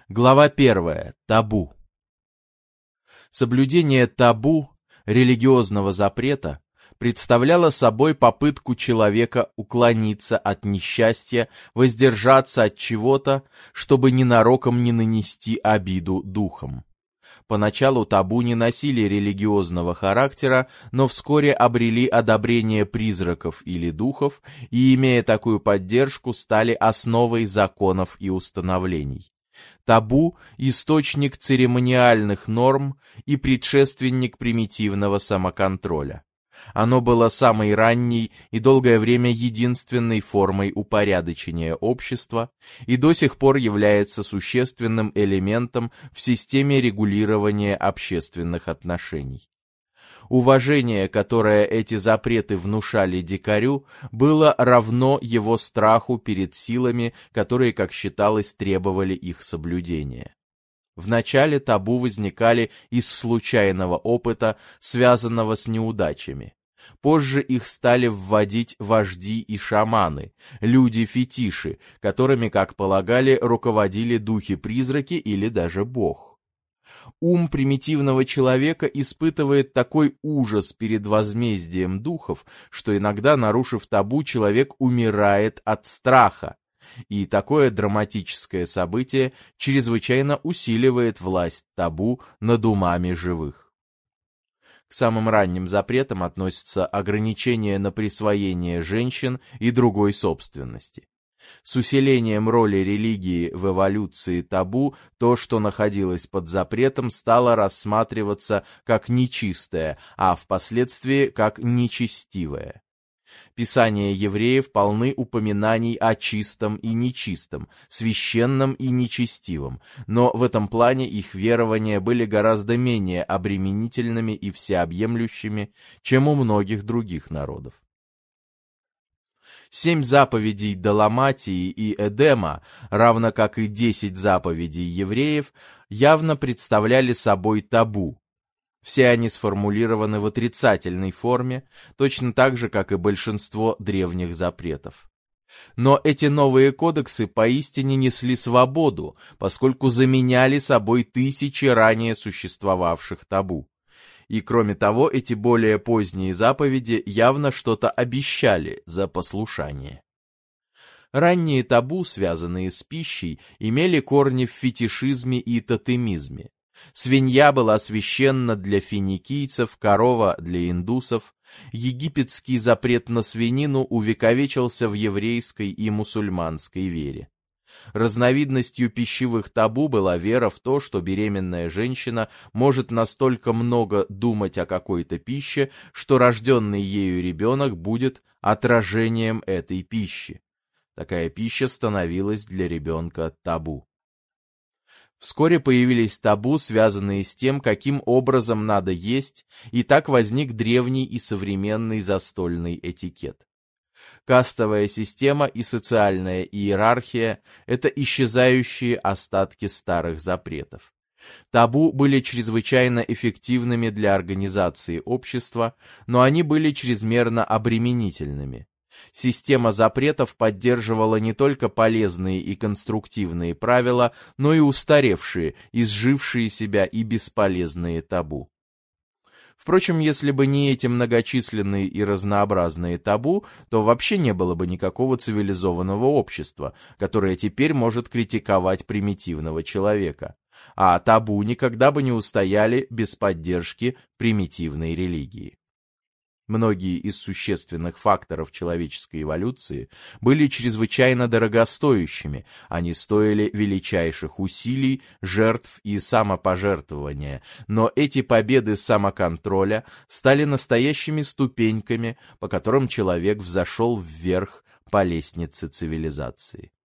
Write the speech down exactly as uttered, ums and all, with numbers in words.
Глава первая. Табу. Соблюдение табу, религиозного запрета, представляло собой попытку человека уклониться от несчастья, воздержаться от чего-то, чтобы ненароком не нанести обиду духам. Поначалу табу не носили религиозного характера, но вскоре обрели одобрение призраков или духов и, имея такую поддержку, стали основой законов и установлений. Табу – источник церемониальных норм и предшественник примитивного самоконтроля. Оно было самой ранней и долгое время единственной формой упорядочения общества и до сих пор является существенным элементом в системе регулирования общественных отношений. Уважение, которое эти запреты внушали дикарю, было равно его страху перед силами, которые, как считалось, требовали их соблюдения. Вначале табу возникали из случайного опыта, связанного с неудачами. Позже их стали вводить вожди и шаманы, люди-фетиши, которыми, как полагали, руководили духи-призраки или даже бог. Ум примитивного человека испытывает такой ужас перед возмездием духов, что иногда, нарушив табу, человек умирает от страха. И такое драматическое событие чрезвычайно усиливает власть табу над умами живых. К самым ранним запретам относятся ограничения на присвоение женщин и другой собственности. С усилением роли религии в эволюции табу то, что находилось под запретом, стало рассматриваться как нечистое, а впоследствии как нечестивое. Писания евреев полны упоминаний о чистом и нечистом, священном и нечестивом, но в этом плане их верования были гораздо менее обременительными и всеобъемлющими, чем у многих других народов. Семь заповедей Даламатии и Эдема, равно как и десять заповедей евреев, явно представляли собой табу. Все они сформулированы в отрицательной форме, точно так же, как и большинство древних запретов. Но эти новые кодексы поистине несли свободу, поскольку заменяли собой тысячи ранее существовавших табу. И кроме того, эти более поздние заповеди явно что-то обещали за послушание. Ранние табу, связанные с пищей, имели корни в фетишизме и тотемизме. Свинья была священна для финикийцев, корова для индусов. Египетский запрет на свинину увековечился в еврейской и мусульманской вере. Разновидностью пищевых табу была вера в то, что беременная женщина может настолько много думать о какой-то пище, что рожденный ею ребенок будет отражением этой пищи. Такая пища становилась для ребенка табу. Вскоре появились табу, связанные с тем, каким образом надо есть, и так возник древний и современный застольный этикет. Кастовая система и социальная иерархия – это исчезающие остатки старых запретов. Табу были чрезвычайно эффективными для организации общества, но они были чрезмерно обременительными. Система запретов поддерживала не только полезные и конструктивные правила, но и устаревшие, изжившие себя и бесполезные табу. Впрочем, если бы не эти многочисленные и разнообразные табу, то вообще не было бы никакого цивилизованного общества, которое теперь может критиковать примитивного человека. А табу никогда бы не устояли без поддержки примитивной религии. Многие из существенных факторов человеческой эволюции были чрезвычайно дорогостоящими, они стоили величайших усилий, жертв и самопожертвования, но эти победы самоконтроля стали настоящими ступеньками, по которым человек взошел вверх по лестнице цивилизации.